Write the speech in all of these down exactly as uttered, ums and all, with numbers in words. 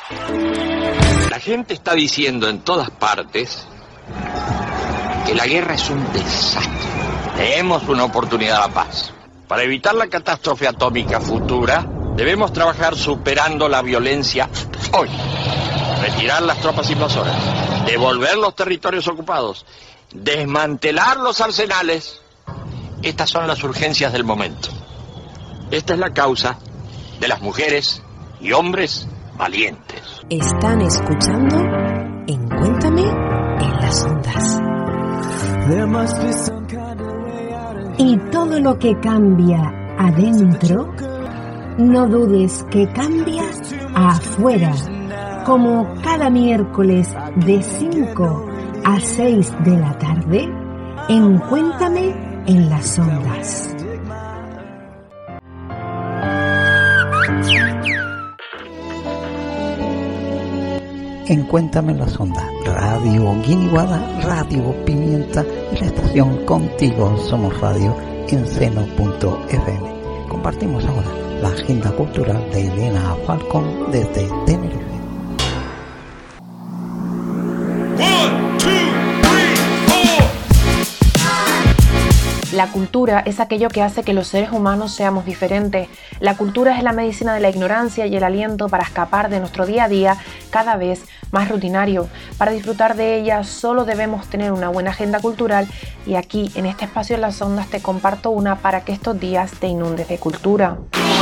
La gente está diciendo en todas partes que la guerra es un desastre. Tenemos una oportunidad a la paz. Para evitar la catástrofe atómica futura, debemos trabajar superando la violencia hoy. Retirar las tropas invasoras, devolver los territorios ocupados, desmantelar los arsenales. Estas son las urgencias del momento. Esta es la causa de las mujeres y hombres valientes. Están escuchando en Cuéntame en las ondas. Y todo lo que cambia adentro, no dudes que cambia afuera. Como cada miércoles de cinco a seis de la tarde, en Cuéntame en las ondas. En Cuéntame en las ondas, Radio Guiniguada, Radio Pimienta y la estación Contigo Somos Radio en seno punto efe eme. Compartimos ahora la agenda cultural de Elena Falcón desde Tenerife. La cultura es aquello que hace que los seres humanos seamos diferentes. La cultura es la medicina de la ignorancia y el aliento para escapar de nuestro día a día cada vez más rutinario. Para disfrutar de ella solo debemos tener una buena agenda cultural y aquí en este espacio en las ondas te comparto una para que estos días te inundes de cultura.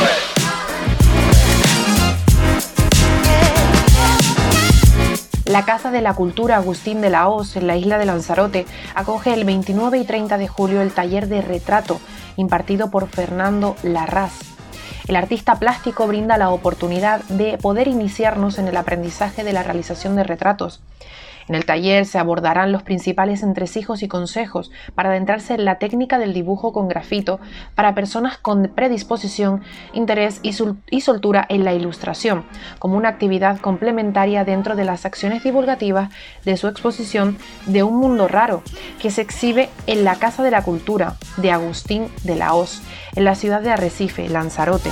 La Casa de la Cultura Agustín de la Hoz, en la isla de Lanzarote, acoge el veintinueve y treinta de julio el taller de retrato, impartido por Fernando Larraz. El artista plástico brinda la oportunidad de poder iniciarnos en el aprendizaje de la realización de retratos. En el taller se abordarán los principales entresijos y consejos para adentrarse en la técnica del dibujo con grafito para personas con predisposición, interés y, sol- y soltura en la ilustración, como una actividad complementaria dentro de las acciones divulgativas de su exposición de Un Mundo Raro, que se exhibe en la Casa de la Cultura de Agustín de la Hoz, en la ciudad de Arrecife, Lanzarote.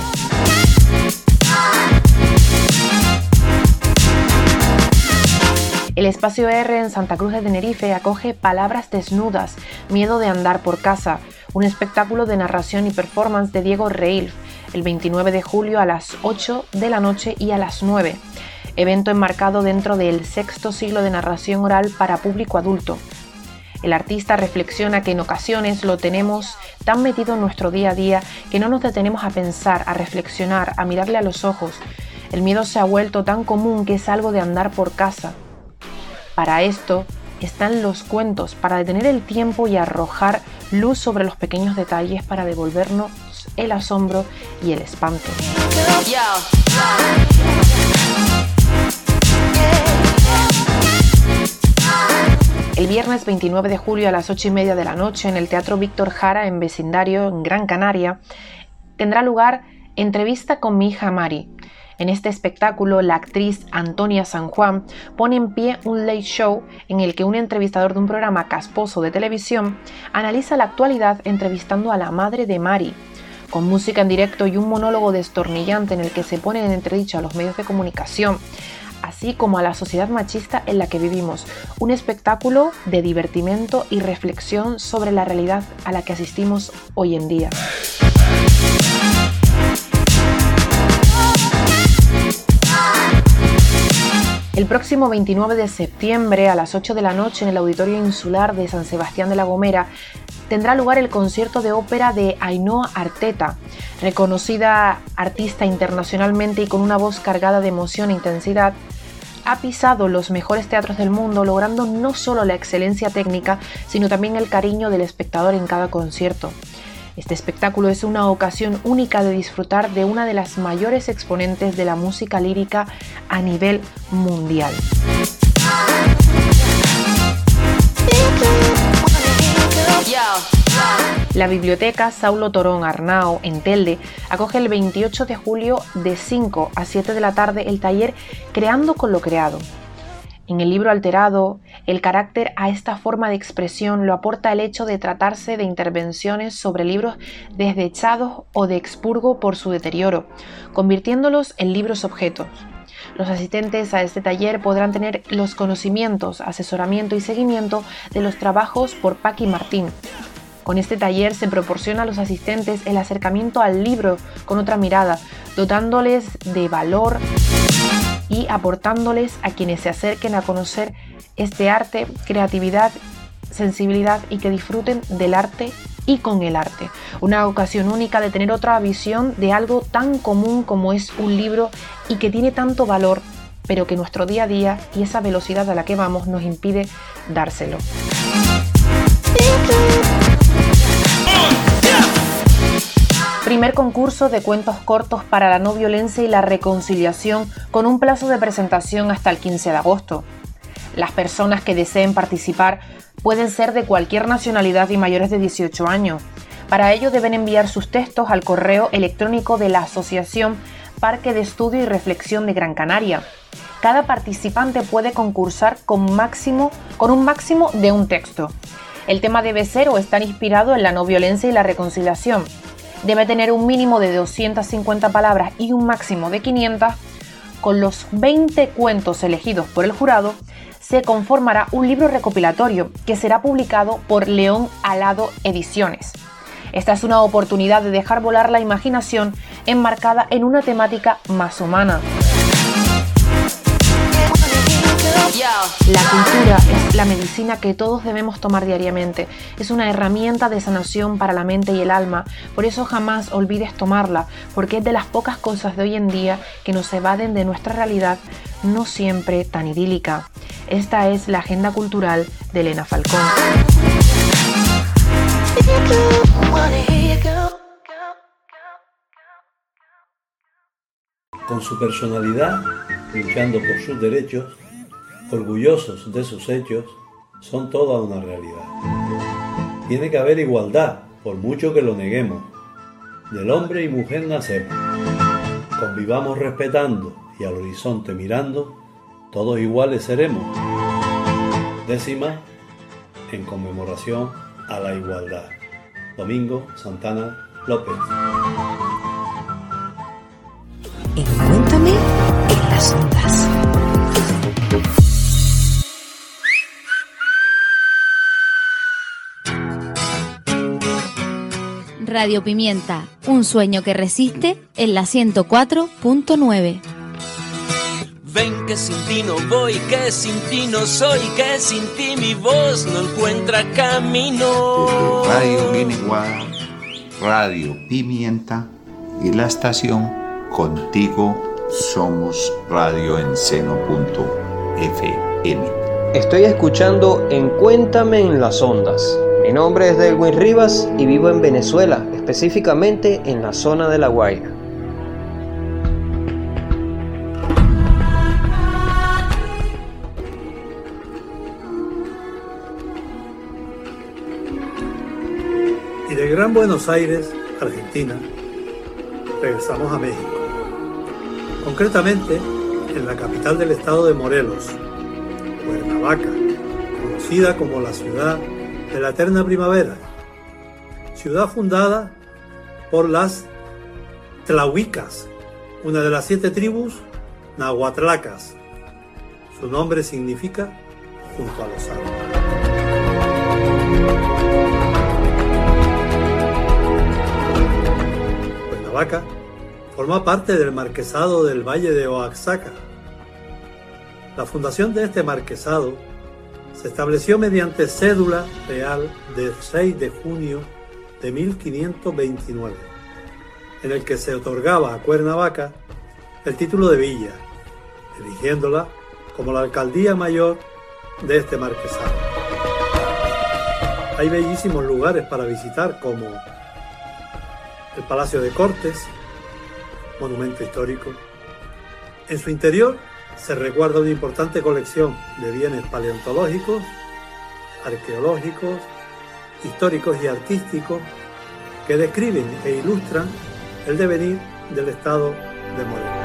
El Espacio R en Santa Cruz de Tenerife acoge Palabras Desnudas, Miedo de Andar por Casa, un espectáculo de narración y performance de Diego Reilf, el veintinueve de julio a las ocho de la noche y a las nueve. Evento enmarcado dentro del sexto siglo de narración oral para público adulto. El artista reflexiona que en ocasiones lo tenemos tan metido en nuestro día a día que no nos detenemos a pensar, a reflexionar, a mirarle a los ojos. El miedo se ha vuelto tan común que es algo de andar por casa. Para esto están los cuentos, para detener el tiempo y arrojar luz sobre los pequeños detalles para devolvernos el asombro y el espanto. El viernes veintinueve de julio a las ocho y media de la noche en el Teatro Víctor Jara en Vecindario, en Gran Canaria, tendrá lugar Entrevista con mi hija Mari. En este espectáculo, la actriz Antonia San Juan pone en pie un late show en el que un entrevistador de un programa casposo de televisión analiza la actualidad entrevistando a la madre de Mari, con música en directo y un monólogo destornillante en el que se ponen en entredicho a los medios de comunicación, así como a la sociedad machista en la que vivimos. Un espectáculo de divertimento y reflexión sobre la realidad a la que asistimos hoy en día. El próximo veintinueve de septiembre a las ocho de la noche en el Auditorio Insular de San Sebastián de la Gomera tendrá lugar el concierto de ópera de Ainhoa Arteta, reconocida artista internacionalmente y con una voz cargada de emoción e intensidad. Ha pisado los mejores teatros del mundo, logrando no solo la excelencia técnica, sino también el cariño del espectador en cada concierto. Este espectáculo es una ocasión única de disfrutar de una de las mayores exponentes de la música lírica a nivel mundial. La Biblioteca Saulo Torón Arnao en Telde acoge el veintiocho de julio de cinco a siete de la tarde el taller Creando con lo Creado. En el libro alterado, el carácter a esta forma de expresión lo aporta el hecho de tratarse de intervenciones sobre libros desdechados o de expurgo por su deterioro, convirtiéndolos en libros objetos. Los asistentes a este taller podrán tener los conocimientos, asesoramiento y seguimiento de los trabajos por Paqui Martín. Con este taller se proporciona a los asistentes el acercamiento al libro con otra mirada, dotándoles de valor y aportándoles a quienes se acerquen a conocer este arte, creatividad, sensibilidad y que disfruten del arte y con el arte. Una ocasión única de tener otra visión de algo tan común como es un libro y que tiene tanto valor, pero que nuestro día a día y esa velocidad a la que vamos nos impide dárselo. Primer concurso de cuentos cortos para la no violencia y la reconciliación con un plazo de presentación hasta el quince de agosto. Las personas que deseen participar pueden ser de cualquier nacionalidad y mayores de dieciocho años. Para ello deben enviar sus textos al correo electrónico de la Asociación Parque de Estudio y Reflexión de Gran Canaria. Cada participante puede concursar con, máximo, con un máximo de un texto. El tema debe ser o estar inspirado en la no violencia y la reconciliación. Debe tener un mínimo de doscientas cincuenta palabras y un máximo de quinientas. Con los veinte cuentos elegidos por el jurado, se conformará un libro recopilatorio que será publicado por León Alado Ediciones. Esta es una oportunidad de dejar volar la imaginación enmarcada en una temática más humana. La cultura es la medicina que todos debemos tomar diariamente. Es una herramienta de sanación para la mente y el alma. Por eso jamás olvides tomarla, porque es de las pocas cosas de hoy en día que nos evaden de nuestra realidad, no siempre tan idílica. Esta es la agenda cultural de Elena Falcón. Con su personalidad, luchando por sus derechos, orgullosos de sus hechos, son toda una realidad. Tiene que haber igualdad, por mucho que lo neguemos. Del hombre y mujer nacemos. Convivamos respetando y al horizonte mirando, todos iguales seremos. Décima en conmemoración a la igualdad. Domingo Santana López. Encuéntrame en las ondas. Radio Pimienta, un sueño que resiste en la ciento cuatro punto nueve. Ven que sin ti no voy, que sin ti no soy, que sin ti mi voz no encuentra camino. Desde Radio Guiniguada, Radio Pimienta y la estación Contigo Somos Radio en Seno punto F M. Estoy escuchando Encuéntrame en las ondas. Mi nombre es Delwin Rivas y vivo en Venezuela, específicamente en la zona de La Guaira. Y de Gran Buenos Aires, Argentina, regresamos a México. Concretamente, en la capital del estado de Morelos, Cuernavaca, conocida como la ciudad de la eterna primavera, ciudad fundada por las Tlahuicas, una de las siete tribus nahuatlacas. Su nombre significa junto a los árboles. Cuernavaca forma parte del marquesado del Valle de Oaxaca. La fundación de este marquesado se estableció mediante cédula real del seis de junio de mil quinientos veintinueve, en el que se otorgaba a Cuernavaca el título de villa, eligiéndola como la alcaldía mayor de este marquesado. Hay bellísimos lugares para visitar, como el Palacio de Cortes, monumento histórico. En su interior se resguarda una importante colección de bienes paleontológicos, arqueológicos, históricos y artísticos que describen e ilustran el devenir del estado de Morelos.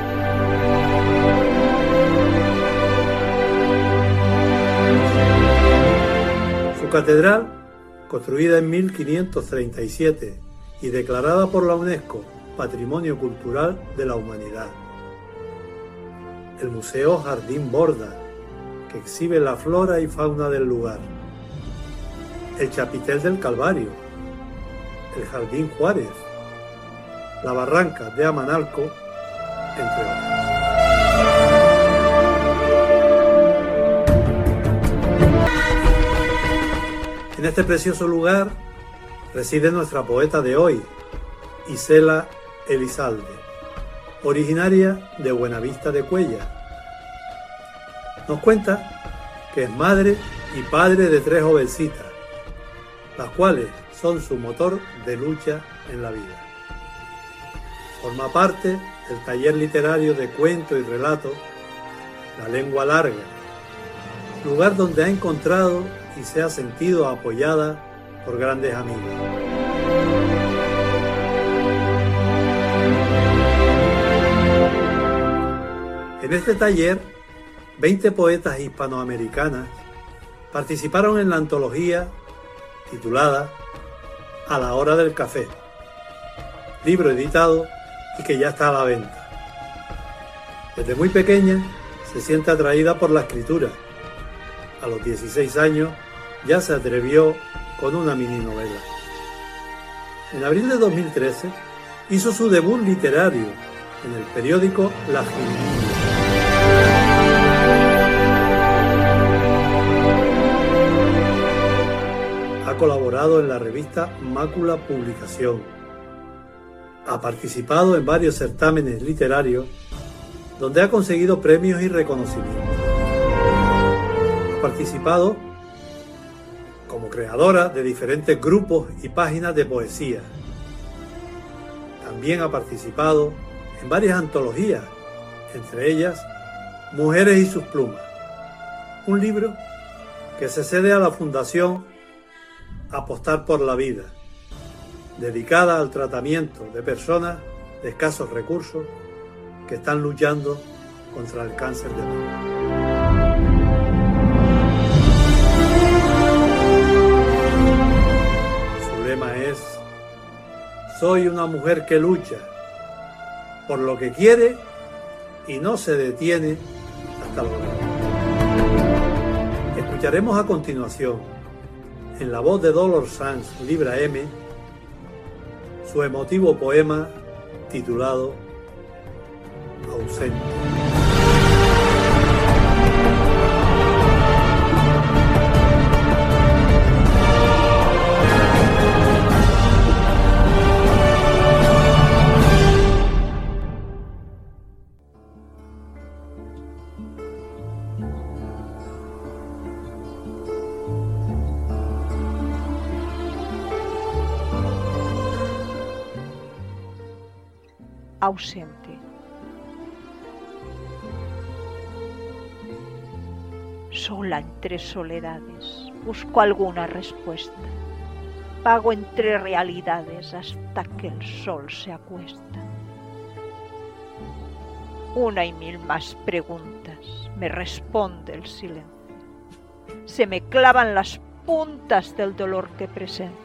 Su catedral, construida en mil quinientos treinta y siete y declarada por la UNESCO Patrimonio Cultural de la Humanidad. el Museo Jardín Borda, que exhibe la flora y fauna del lugar, el Chapitel del Calvario, el Jardín Juárez, la Barranca de Amanalco, entre otros. En este precioso lugar reside nuestra poeta de hoy, Isela Elizalde, originaria de Buenavista de Cuéllar. Nos cuenta que es madre y padre de tres jovencitas, las cuales son su motor de lucha en la vida. Forma parte del taller literario de cuento y relato La Lengua Larga, lugar donde ha encontrado y se ha sentido apoyada por grandes amigos. En este taller, veinte poetas hispanoamericanas participaron en la antología titulada A la hora del café, libro editado y que ya está a la venta. Desde muy pequeña se siente atraída por la escritura. A los dieciséis años ya se atrevió con una mini novela. En abril de dos mil trece hizo su debut literario en el periódico La Jirinilla. Ha colaborado en la revista Mácula Publicación. Ha participado en varios certámenes literarios donde ha conseguido premios y reconocimientos. Ha participado como creadora de diferentes grupos y páginas de poesía. También ha participado en varias antologías, entre ellas Mujeres y sus plumas, un libro que se cede a la Fundación Apostar por la Vida, dedicada al tratamiento de personas de escasos recursos que están luchando contra el cáncer de mama. Su lema es: soy una mujer que lucha por lo que quiere y no se detiene hasta lograrlo. Escucharemos a continuación, en la voz de Dolor Sanz Libra M, su emotivo poema titulado Ausente. Ausente. Sola entre soledades, busco alguna respuesta. Vago entre realidades hasta que el sol se acuesta. Una y mil más preguntas me responde el silencio. Se me clavan las puntas del dolor que presencio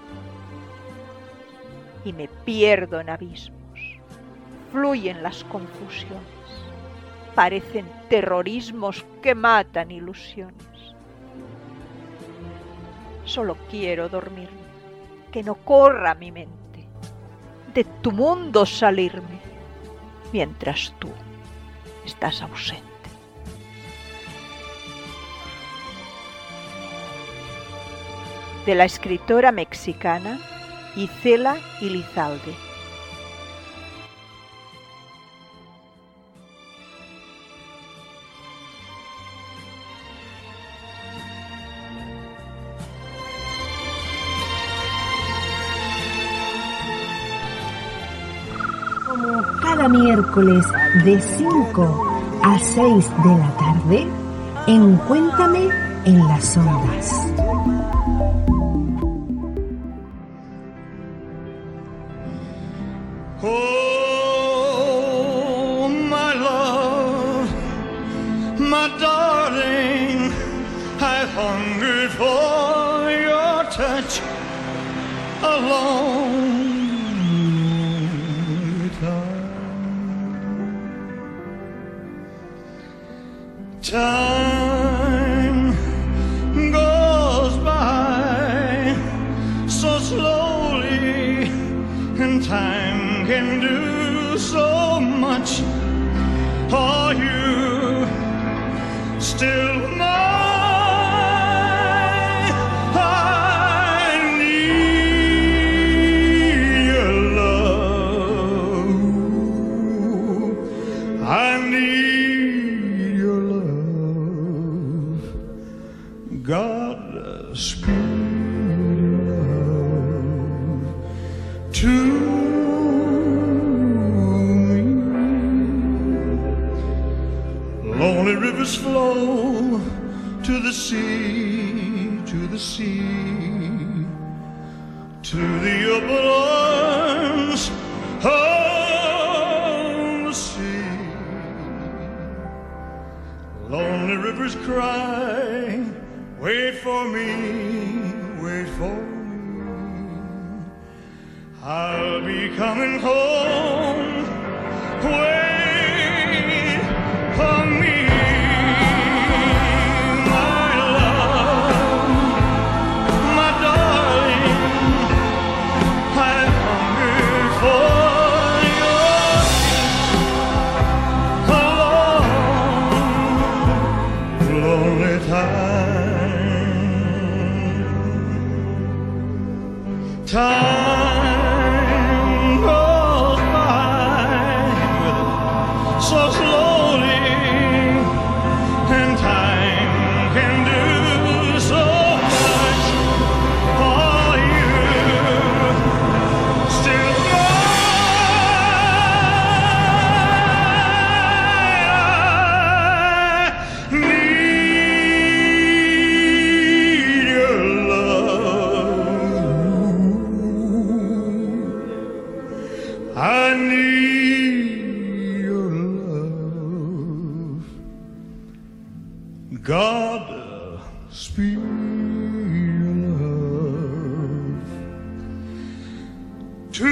y me pierdo en abismos. Fluyen las confusiones, parecen terrorismos que matan ilusiones. Solo quiero dormirme, que no corra mi mente, de tu mundo salirme, mientras tú estás ausente. De la escritora mexicana Isela Elizalde. Cada miércoles de cinco a seis de la tarde en Cuéntame en las Ondas. Oh, my love, my darling, I hungered for your touch alone. Time goes by so slowly, and time can do so much. Are you still mine? I need your love. I need your love. God, speak love to lonely rivers flow to the sea, to the sea, to the open arms of the sea. Lonely rivers cry, wait for me, wait for me. I'll be coming home, wait for me. Time goes by so slowly, and time can do so much. Are you still mine? I need your I need your love. God, speak your love to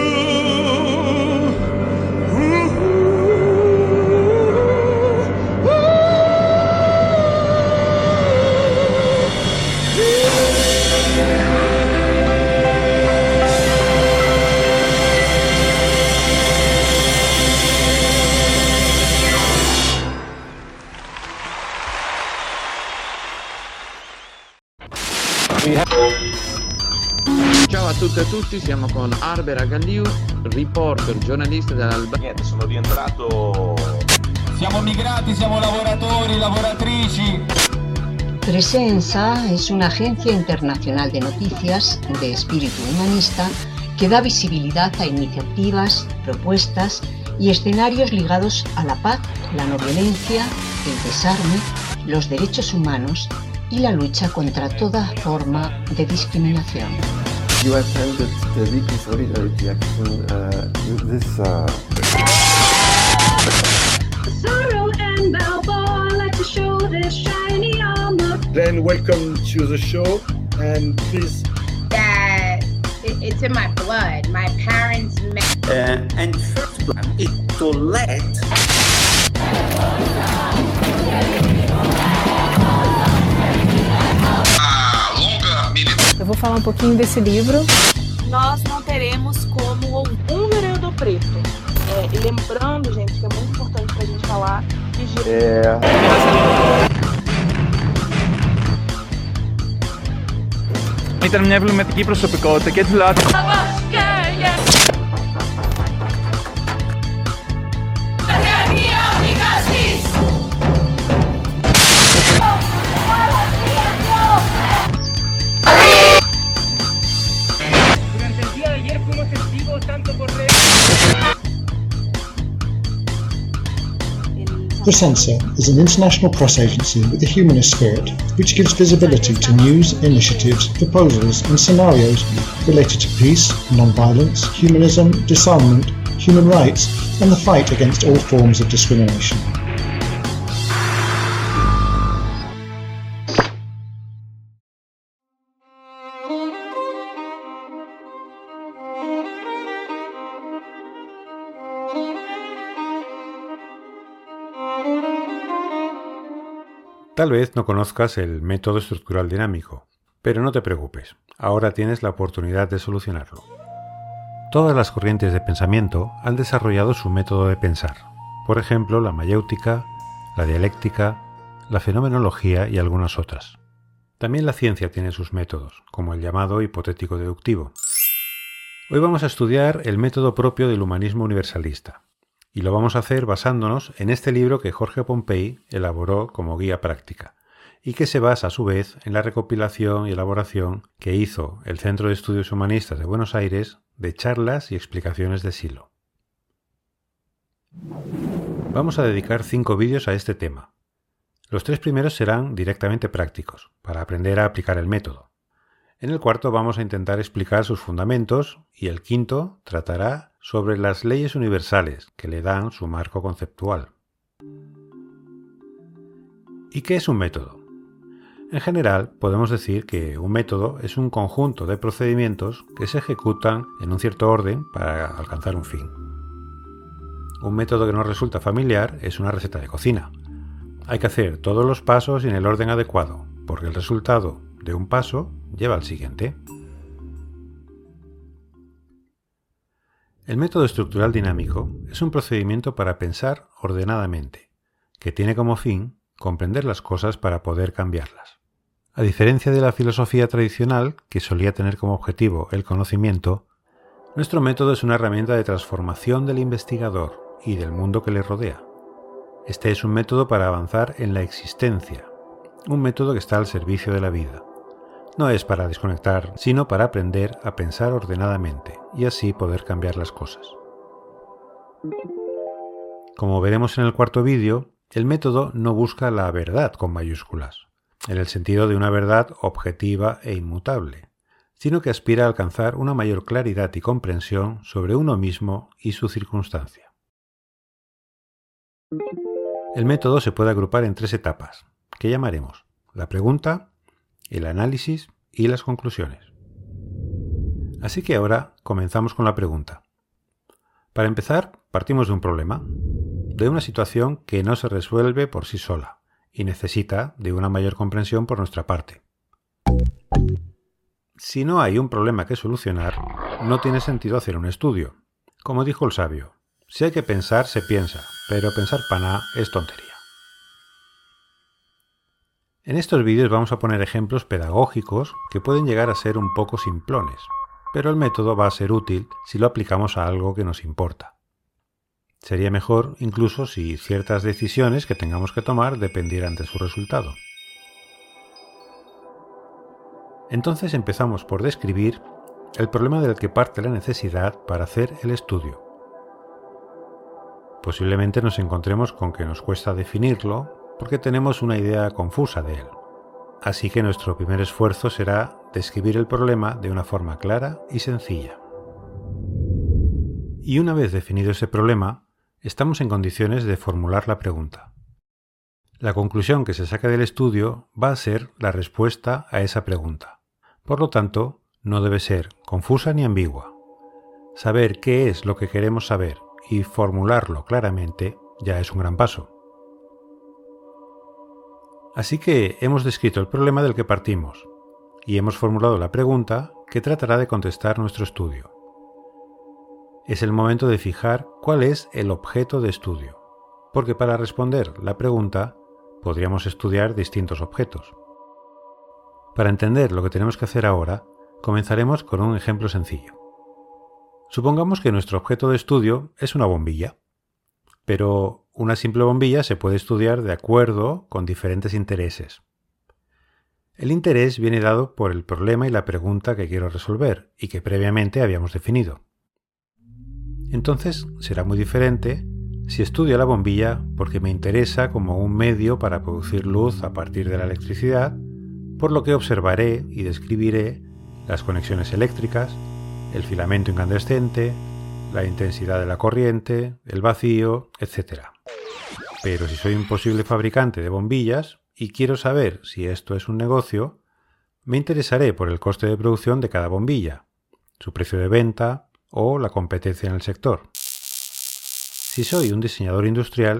Ciao a tutte e a tutti, siamo con Arbera Galliu, reporter, giornalista dell'Albania. Niente, sono rientrato. Siamo migrati, siamo lavoratori, lavoratrici. Presenza es una agencia internacional de noticias de espíritu humanista que da visibilidad a iniciativas, propuestas y escenarios ligados a la paz, la no violencia, el desarme, los derechos humanos y la lucha contra toda forma de discriminación. You attended the weekly solidarity action uh, this uh... Sorrow and Balboa like to show their shiny armor. Then welcome to the show, and please. That it, it's in my blood. My parents met. Uh, and first plan is to let. Eu vou falar um pouquinho desse livro. Nós não teremos como um vereador preto. É, e lembrando, gente, que é muito importante pra gente falar que... É... Ήταν μια εμβληματική προσωπικότητα και έτσι λάθη. Presensa is an international press agency with a humanist spirit, which gives visibility to news, initiatives, proposals and scenarios related to peace, non-violence, humanism, disarmament, human rights and the fight against all forms of discrimination. Tal vez no conozcas el método estructural dinámico, pero no te preocupes, ahora tienes la oportunidad de solucionarlo. Todas las corrientes de pensamiento han desarrollado su método de pensar, por ejemplo la mayéutica, la dialéctica, la fenomenología y algunas otras. También la ciencia tiene sus métodos, como el llamado hipotético deductivo. Hoy vamos a estudiar el método propio del humanismo universalista, y lo vamos a hacer basándonos en este libro que Jorge Pompey elaboró como guía práctica, y que se basa a su vez en la recopilación y elaboración que hizo el Centro de Estudios Humanistas de Buenos Aires de charlas y explicaciones de Silo. Vamos a dedicar cinco vídeos a este tema. Los tres primeros serán directamente prácticos, para aprender a aplicar el método. En el cuarto vamos a intentar explicar sus fundamentos y el quinto tratará sobre las leyes universales que le dan su marco conceptual. ¿Y qué es un método? En general, podemos decir que un método es un conjunto de procedimientos que se ejecutan en un cierto orden para alcanzar un fin. Un método que nos resulta familiar es una receta de cocina. Hay que hacer todos los pasos en el orden adecuado, porque el resultado de un paso lleva al siguiente. El método estructural dinámico es un procedimiento para pensar ordenadamente, que tiene como fin comprender las cosas para poder cambiarlas. A diferencia de la filosofía tradicional, que solía tener como objetivo el conocimiento, nuestro método es una herramienta de transformación del investigador y del mundo que le rodea. Este es un método para avanzar en la existencia, un método que está al servicio de la vida. No es para desconectar, sino para aprender a pensar ordenadamente y así poder cambiar las cosas. Como veremos en el cuarto vídeo, el método no busca la verdad con mayúsculas, en el sentido de una verdad objetiva e inmutable, sino que aspira a alcanzar una mayor claridad y comprensión sobre uno mismo y su circunstancia. El método se puede agrupar en tres etapas, que llamaremos la pregunta, el análisis y las conclusiones. Así que ahora comenzamos con la pregunta. Para empezar, partimos de un problema, de una situación que no se resuelve por sí sola y necesita de una mayor comprensión por nuestra parte. Si no hay un problema que solucionar, no tiene sentido hacer un estudio. Como dijo el sabio, si hay que pensar, se piensa, pero pensar paná es tontería. En estos vídeos vamos a poner ejemplos pedagógicos que pueden llegar a ser un poco simplones, pero el método va a ser útil si lo aplicamos a algo que nos importa. Sería mejor incluso si ciertas decisiones que tengamos que tomar dependieran de su resultado. Entonces empezamos por describir el problema del que parte la necesidad para hacer el estudio. Posiblemente nos encontremos con que nos cuesta definirlo porque tenemos una idea confusa de él. Así que nuestro primer esfuerzo será describir el problema de una forma clara y sencilla. Y una vez definido ese problema, estamos en condiciones de formular la pregunta. La conclusión que se saca del estudio va a ser la respuesta a esa pregunta. Por lo tanto, no debe ser confusa ni ambigua. Saber qué es lo que queremos saber y formularlo claramente ya es un gran paso. Así que hemos descrito el problema del que partimos y hemos formulado la pregunta que tratará de contestar nuestro estudio. Es el momento de fijar cuál es el objeto de estudio, porque para responder la pregunta podríamos estudiar distintos objetos. Para entender lo que tenemos que hacer ahora, comenzaremos con un ejemplo sencillo. Supongamos que nuestro objeto de estudio es una bombilla, pero una simple bombilla se puede estudiar de acuerdo con diferentes intereses. El interés viene dado por el problema y la pregunta que quiero resolver y que previamente habíamos definido. Entonces será muy diferente si estudio la bombilla porque me interesa como un medio para producir luz a partir de la electricidad, por lo que observaré y describiré las conexiones eléctricas, el filamento incandescente, la intensidad de la corriente, el vacío, etcétera. Pero si soy un posible fabricante de bombillas y quiero saber si esto es un negocio, me interesaré por el coste de producción de cada bombilla, su precio de venta o la competencia en el sector. Si soy un diseñador industrial,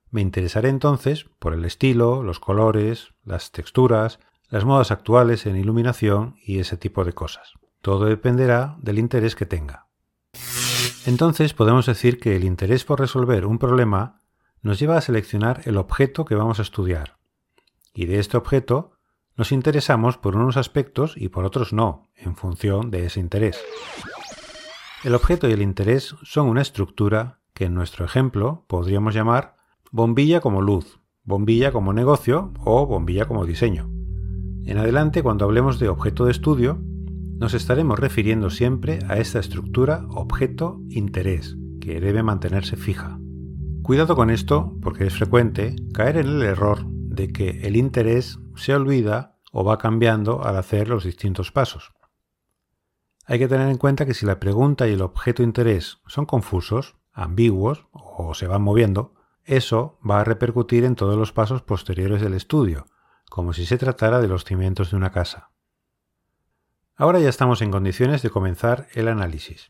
Me interesaré entonces por el estilo, los colores, las texturas, las modas actuales en iluminación y ese tipo de cosas. Todo dependerá del interés que tenga. Entonces podemos decir que el interés por resolver un problema nos lleva a seleccionar el objeto que vamos a estudiar. Y de este objeto nos interesamos por unos aspectos y por otros no, en función de ese interés. El objeto y el interés son una estructura que en nuestro ejemplo podríamos llamar bombilla como luz, bombilla como negocio o bombilla como diseño. En adelante, cuando hablemos de objeto de estudio, nos estaremos refiriendo siempre a esta estructura objeto-interés, que debe mantenerse fija. Cuidado con esto, porque es frecuente caer en el error de que el interés se olvida o va cambiando al hacer los distintos pasos. Hay que tener en cuenta que si la pregunta y el objeto-interés son confusos, ambiguos o se van moviendo, eso va a repercutir en todos los pasos posteriores del estudio, como si se tratara de los cimientos de una casa. Ahora ya estamos en condiciones de comenzar el análisis.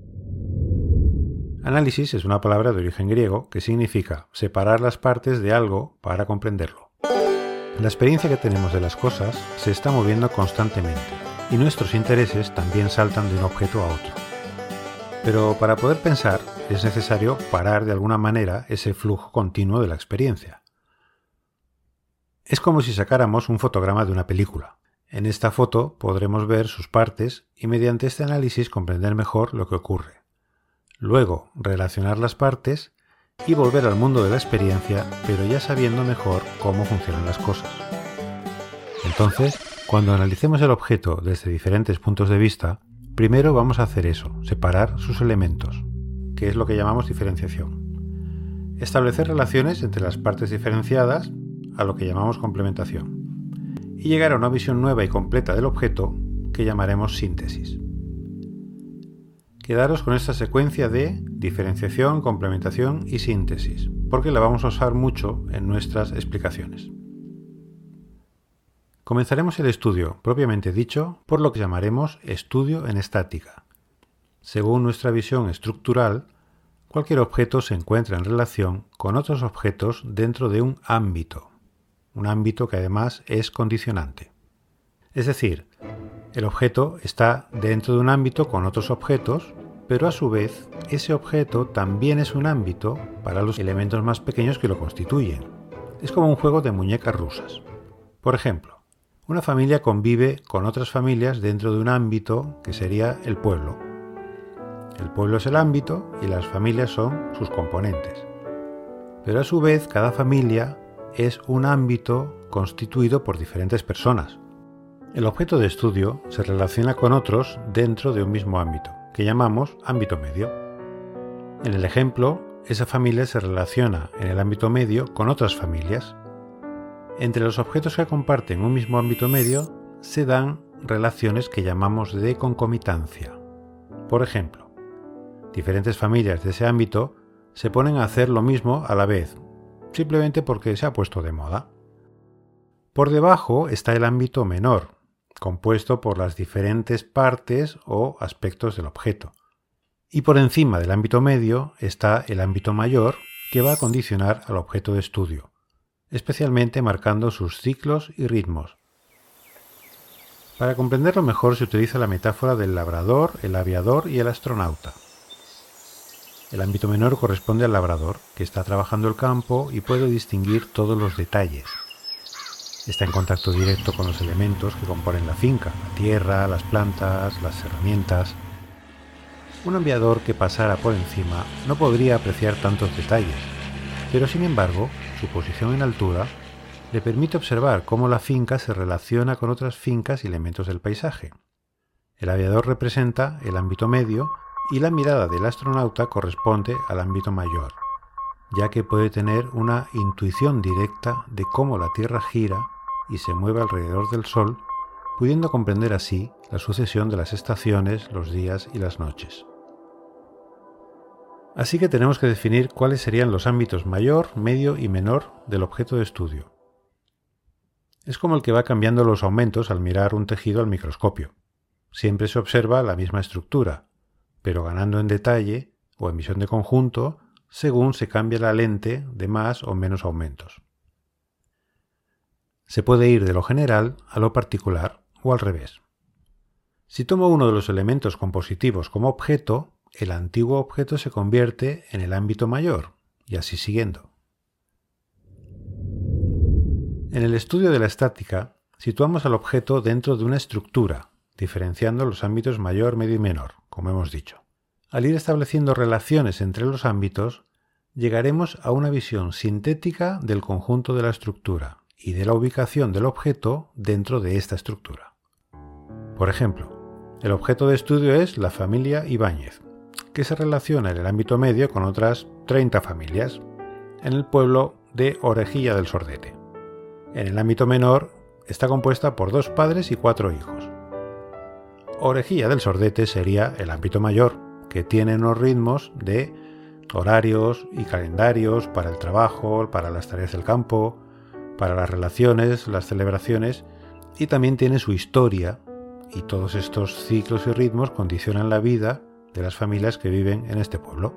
Análisis es una palabra de origen griego que significa separar las partes de algo para comprenderlo. La experiencia que tenemos de las cosas se está moviendo constantemente y nuestros intereses también saltan de un objeto a otro. Pero para poder pensar es necesario parar de alguna manera ese flujo continuo de la experiencia. Es como si sacáramos un fotograma de una película. En esta foto podremos ver sus partes y mediante este análisis comprender mejor lo que ocurre. Luego relacionar las partes y volver al mundo de la experiencia, pero ya sabiendo mejor cómo funcionan las cosas. Entonces, cuando analicemos el objeto desde diferentes puntos de vista, primero vamos a hacer eso, separar sus elementos, que es lo que llamamos diferenciación. Establecer relaciones entre las partes diferenciadas, a lo que llamamos complementación. Y llegar a una visión nueva y completa del objeto, que llamaremos síntesis. Quedaros con esta secuencia de diferenciación, complementación y síntesis, porque la vamos a usar mucho en nuestras explicaciones. Comenzaremos el estudio, propiamente dicho, por lo que llamaremos estudio en estática. Según nuestra visión estructural, cualquier objeto se encuentra en relación con otros objetos dentro de un ámbito, un ámbito que además es condicionante. Es decir, el objeto está dentro de un ámbito con otros objetos, pero a su vez ese objeto también es un ámbito para los elementos más pequeños que lo constituyen. Es como un juego de muñecas rusas. Por ejemplo, una familia convive con otras familias dentro de un ámbito que sería el pueblo. El pueblo es el ámbito y las familias son sus componentes. Pero a su vez cada familia es un ámbito constituido por diferentes personas. El objeto de estudio se relaciona con otros dentro de un mismo ámbito, que llamamos ámbito medio. En el ejemplo, esa familia se relaciona en el ámbito medio con otras familias. Entre los objetos que comparten un mismo ámbito medio se dan relaciones que llamamos de concomitancia. Por ejemplo, diferentes familias de ese ámbito se ponen a hacer lo mismo a la vez, simplemente porque se ha puesto de moda. Por debajo está el ámbito menor, compuesto por las diferentes partes o aspectos del objeto. Y por encima del ámbito medio está el ámbito mayor, que va a condicionar al objeto de estudio, especialmente marcando sus ciclos y ritmos. Para comprenderlo mejor se utiliza la metáfora del labrador, el aviador y el astronauta. El ámbito menor corresponde al labrador, que está trabajando el campo y puede distinguir todos los detalles. Está en contacto directo con los elementos que componen la finca, la tierra, las plantas, las herramientas. Un aviador que pasara por encima no podría apreciar tantos detalles, pero sin embargo, su posición en altura le permite observar cómo la finca se relaciona con otras fincas y elementos del paisaje. El aviador representa el ámbito medio y la mirada del astronauta corresponde al ámbito mayor, ya que puede tener una intuición directa de cómo la Tierra gira y se mueve alrededor del Sol, pudiendo comprender así la sucesión de las estaciones, los días y las noches. Así que tenemos que definir cuáles serían los ámbitos mayor, medio y menor del objeto de estudio. Es como el que va cambiando los aumentos al mirar un tejido al microscopio. Siempre se observa la misma estructura, pero ganando en detalle o en visión de conjunto según se cambia la lente de más o menos aumentos. Se puede ir de lo general a lo particular o al revés. Si tomo uno de los elementos compositivos como objeto, el antiguo objeto se convierte en el ámbito mayor, y así siguiendo. En el estudio de la estática, situamos al objeto dentro de una estructura, diferenciando los ámbitos mayor, medio y menor, como hemos dicho. Al ir estableciendo relaciones entre los ámbitos, llegaremos a una visión sintética del conjunto de la estructura y de la ubicación del objeto dentro de esta estructura. Por ejemplo, el objeto de estudio es la familia Ibáñez, que se relaciona en el ámbito medio con otras treinta familias, en el pueblo de Orejilla del Sordete. En el ámbito menor está compuesta por dos padres y cuatro hijos. Orejilla del Sordete sería el ámbito mayor, que tiene unos ritmos de horarios y calendarios para el trabajo, para las tareas del campo, para las relaciones, las celebraciones, y también tiene su historia, y todos estos ciclos y ritmos condicionan la vida de las familias que viven en este pueblo.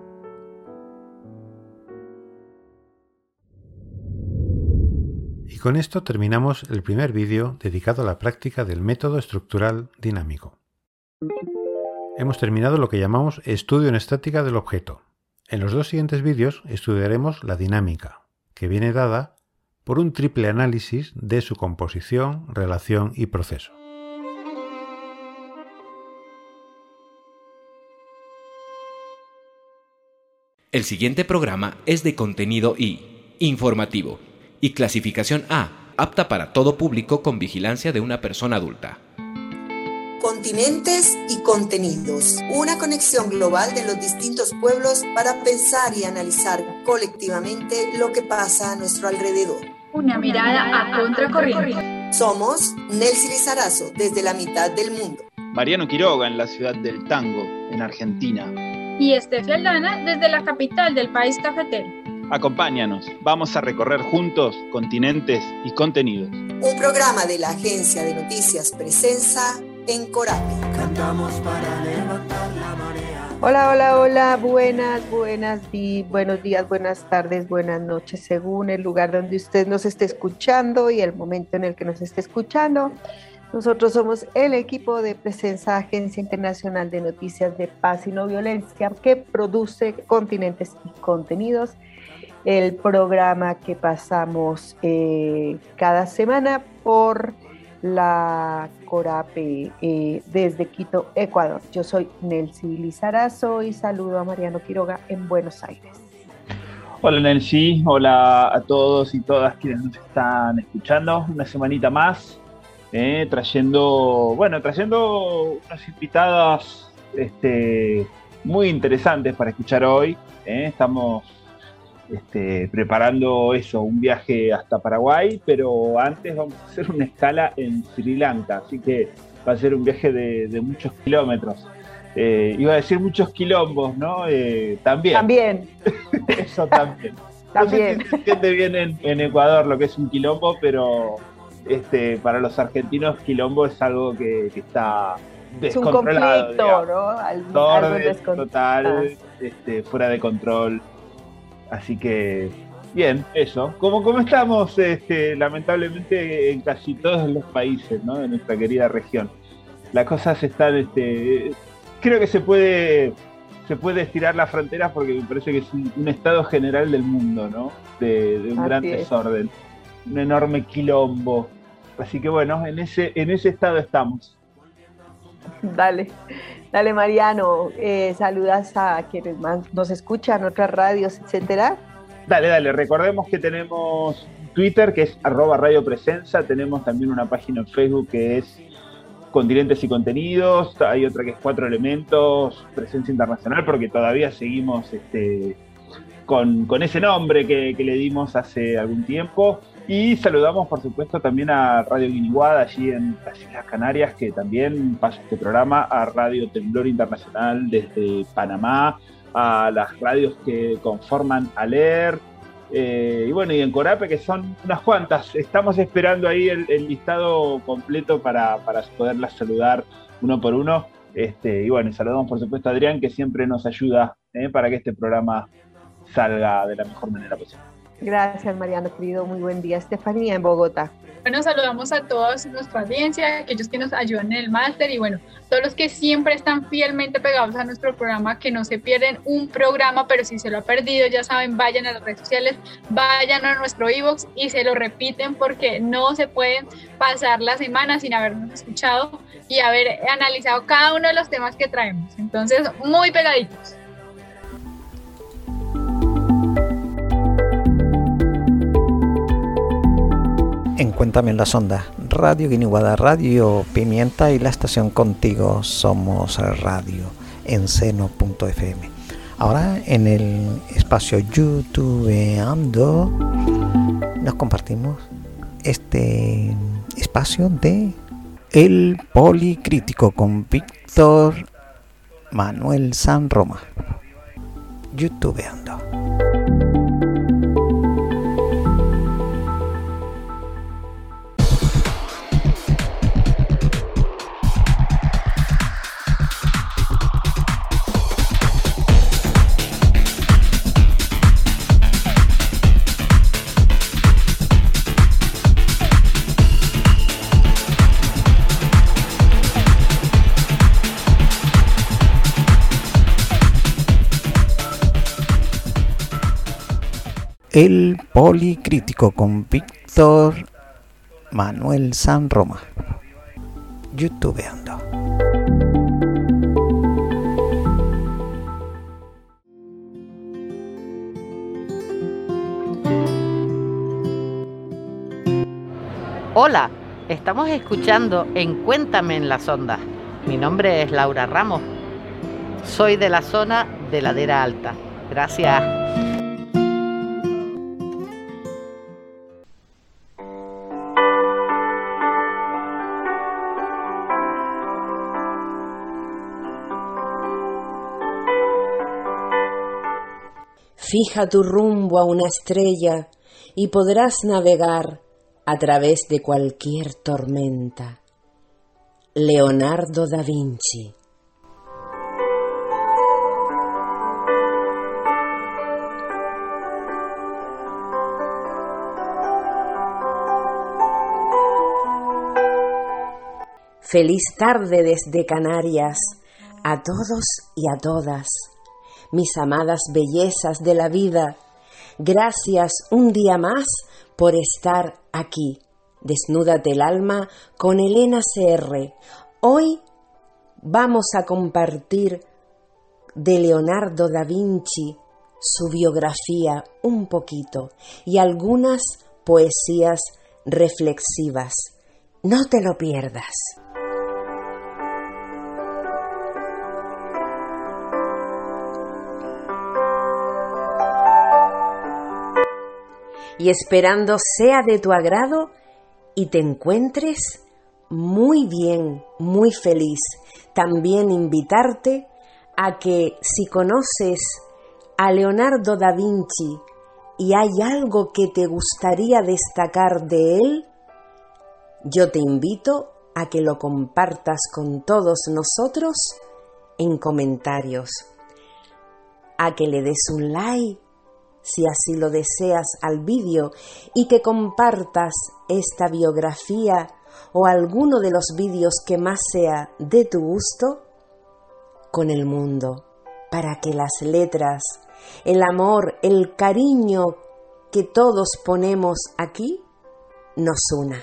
Y con esto terminamos el primer vídeo dedicado a la práctica del método estructural dinámico. Hemos terminado lo que llamamos estudio en estática del objeto. En los dos siguientes vídeos estudiaremos la dinámica, que viene dada por un triple análisis de su composición, relación y proceso. El siguiente programa es de contenido I, informativo, y clasificación A, apta para todo público con vigilancia de una persona adulta. Continentes y contenidos. Una conexión global de los distintos pueblos para pensar y analizar colectivamente lo que pasa a nuestro alrededor. Una mirada a contracorriente. Somos Nelcy Lizarazo, desde la mitad del mundo. Mariano Quiroga, en la ciudad del tango, en Argentina. Y Estefi Aldana, desde la capital del país cafetero. Acompáñanos, vamos a recorrer juntos continentes y contenidos. Un programa de la agencia de noticias Presenza en Corapi. Cantamos para levantar la marea. Hola, hola, hola, buenas, buenas, di- buenos días, buenas tardes, buenas noches, según el lugar donde usted nos esté escuchando y el momento en el que nos esté escuchando. Nosotros somos el equipo de Presenza, Agencia Internacional de Noticias de Paz y No Violencia, que produce Continentes y Contenidos, el programa que pasamos eh, cada semana por la Corape eh, desde Quito, Ecuador. Yo soy Nelcy Lizarazo y saludo a Mariano Quiroga en Buenos Aires. Hola Nelcy, hola a todos y todas quienes nos están escuchando. Una semanita más, eh, trayendo, bueno, trayendo unas invitadas este, muy interesantes para escuchar hoy. Eh. Estamos Este, preparando eso, un viaje hasta Paraguay, pero antes vamos a hacer una escala en Sri Lanka, así que va a ser un viaje de, de muchos kilómetros. Eh, iba a decir muchos quilombos, ¿no? Eh, también. También. Eso también. También. No sé si se entiende bien en, en Ecuador lo que es un quilombo, pero este, para los argentinos quilombo es algo que, que está descontrolado. Es un conflicto, ¿no? Al, Orden total, este, fuera de control. Así que, bien, eso. Como, como estamos, este, lamentablemente, en casi todos los países, ¿no?, de nuestra querida región. Las cosas están, este, creo que se puede, se puede estirar las fronteras porque me parece que es un, un estado general del mundo, ¿no? De, de un Así gran es. desorden, un enorme quilombo. Así que bueno, en ese, en ese estado estamos. Dale, dale Mariano, eh, saludas a quienes más nos escuchan, otras radios, etcétera. Dale, dale, recordemos que tenemos Twitter, que es arroba Radio Presenza, tenemos también una página en Facebook que es Continentes y Contenidos, hay otra que es Cuatro Elementos, Presencia Internacional, porque todavía seguimos este, con, con ese nombre que, que le dimos hace algún tiempo. Y saludamos, por supuesto, también a Radio Guiniguada, allí en las Islas Canarias, que también pasa este programa, a Radio Temblor Internacional desde Panamá, a las radios que conforman Aler, eh, y bueno, y en Corape, que son unas cuantas. Estamos esperando ahí el, el listado completo para, para poderlas saludar uno por uno. Este, y bueno, y saludamos, por supuesto, a Adrián, que siempre nos ayuda eh, para que este programa salga de la mejor manera posible. Gracias, Mariano, querido. Muy buen día. Estefanía, en Bogotá. Bueno, saludamos a toda nuestra audiencia, aquellos que nos ayudan en el máster y bueno, todos los que siempre están fielmente pegados a nuestro programa, que no se pierden un programa, pero si se lo ha perdido, ya saben, vayan a las redes sociales, vayan a nuestro iVoox y se lo repiten porque no se pueden pasar la semana sin habernos escuchado y haber analizado cada uno de los temas que traemos. Entonces, muy pegaditos. En Cuéntame en las Ondas, Radio Guiniguada, Radio Pimienta y la estación Contigo Somos Radio en seno punto efe eme. Ahora en el espacio YouTubeando nos compartimos este espacio de El Policrítico con Víctor Manuel San Roma. YouTubeando. El Policrítico con Víctor Manuel San Roma. YouTubeando. Hola, estamos escuchando en Cuéntame en las Ondas. Mi nombre es Laura Ramos. Soy de la zona de Ladera Alta. Gracias. Fija tu rumbo a una estrella y podrás navegar a través de cualquier tormenta. Leonardo da Vinci. Feliz tarde desde Canarias a todos y a todas. Mis amadas bellezas de la vida, gracias un día más por estar aquí. Desnúdate el alma con Elena C R. Hoy vamos a compartir de Leonardo da Vinci su biografía un poquito y algunas poesías reflexivas. No te lo pierdas. Y esperando sea de tu agrado y te encuentres muy bien, muy feliz. También invitarte a que si conoces a Leonardo da Vinci y hay algo que te gustaría destacar de él, yo te invito a que lo compartas con todos nosotros en comentarios, a que le des un like, si así lo deseas, al vídeo y que compartas esta biografía o alguno de los vídeos que más sea de tu gusto con el mundo, para que las letras, el amor, el cariño que todos ponemos aquí nos una.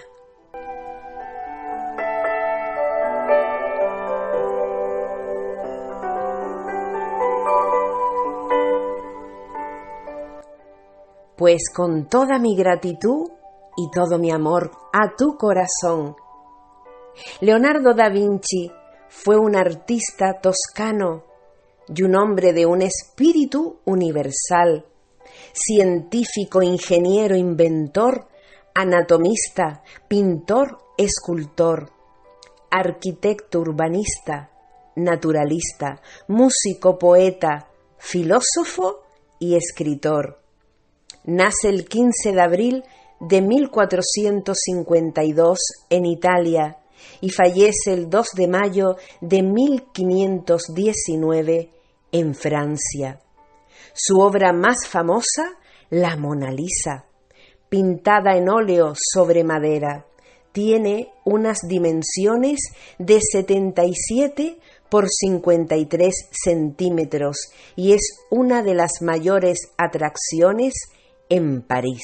Pues con toda mi gratitud y todo mi amor a tu corazón. Leonardo da Vinci fue un artista toscano y un hombre de un espíritu universal, científico, ingeniero, inventor, anatomista, pintor, escultor, arquitecto, urbanista, naturalista, músico, poeta, filósofo y escritor. Nace el quince de abril de mil cuatrocientos cincuenta y dos en Italia y fallece el dos de mayo de mil quinientos diecinueve en Francia. Su obra más famosa, la Mona Lisa, pintada en óleo sobre madera, tiene unas dimensiones de setenta y siete por cincuenta y tres centímetros y es una de las mayores atracciones en París.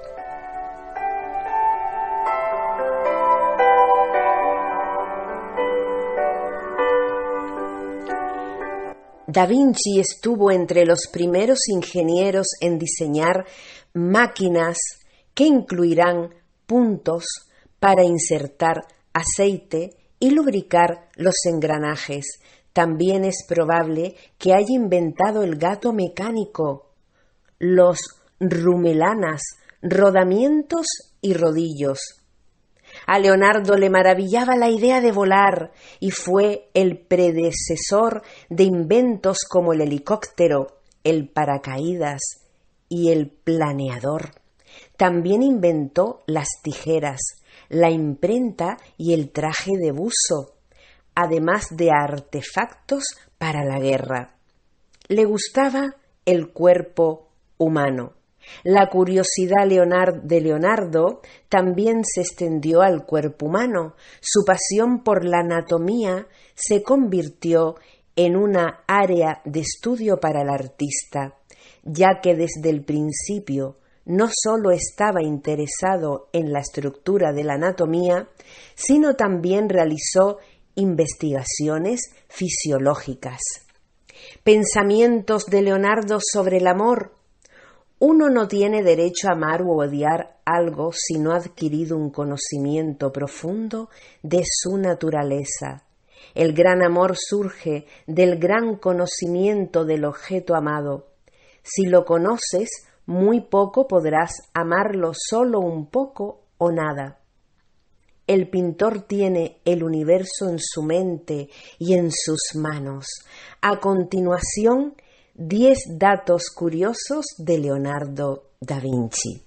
Da Vinci estuvo entre los primeros ingenieros en diseñar máquinas que incluirán puntos para insertar aceite y lubricar los engranajes. También es probable que haya inventado el gato mecánico, los rumelanas, rodamientos y rodillos. A Leonardo le maravillaba la idea de volar y fue el predecesor de inventos como el helicóptero, el paracaídas y el planeador. También inventó las tijeras, la imprenta y el traje de buzo, además de artefactos para la guerra. Le gustaba el cuerpo humano. La curiosidad de Leonardo también se extendió al cuerpo humano. Su pasión por la anatomía se convirtió en una área de estudio para el artista, ya que desde el principio no solo estaba interesado en la estructura de la anatomía, sino también realizó investigaciones fisiológicas. Pensamientos de Leonardo sobre el amor. Uno no tiene derecho a amar u odiar algo si no ha adquirido un conocimiento profundo de su naturaleza. El gran amor surge del gran conocimiento del objeto amado. Si lo conoces, muy poco podrás amarlo, solo un poco o nada. El pintor tiene el universo en su mente y en sus manos. A continuación, diez datos curiosos de Leonardo da Vinci.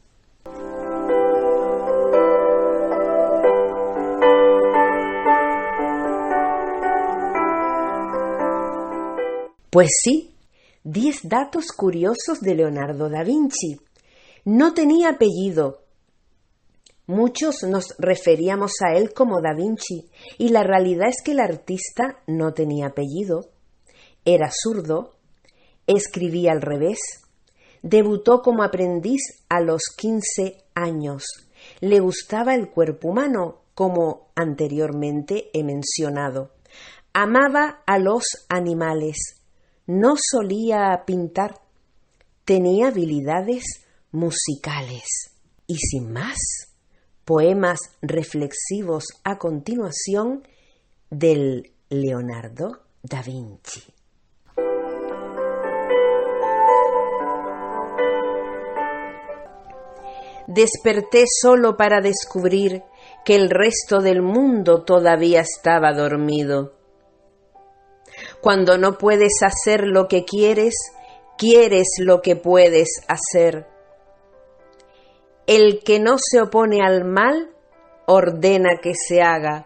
Pues sí, diez datos curiosos de Leonardo da Vinci. No tenía apellido. Muchos nos referíamos a él como Da Vinci, y la realidad es que el artista no tenía apellido. Era zurdo, escribía al revés, debutó como aprendiz a los quince años. Le gustaba el cuerpo humano, como anteriormente he mencionado. Amaba a los animales. No solía pintar. Tenía habilidades musicales. Y sin más, poemas reflexivos a continuación del Leonardo da Vinci. Desperté solo para descubrir que el resto del mundo todavía estaba dormido. Cuando no puedes hacer lo que quieres, quieres lo que puedes hacer. El que no se opone al mal, ordena que se haga.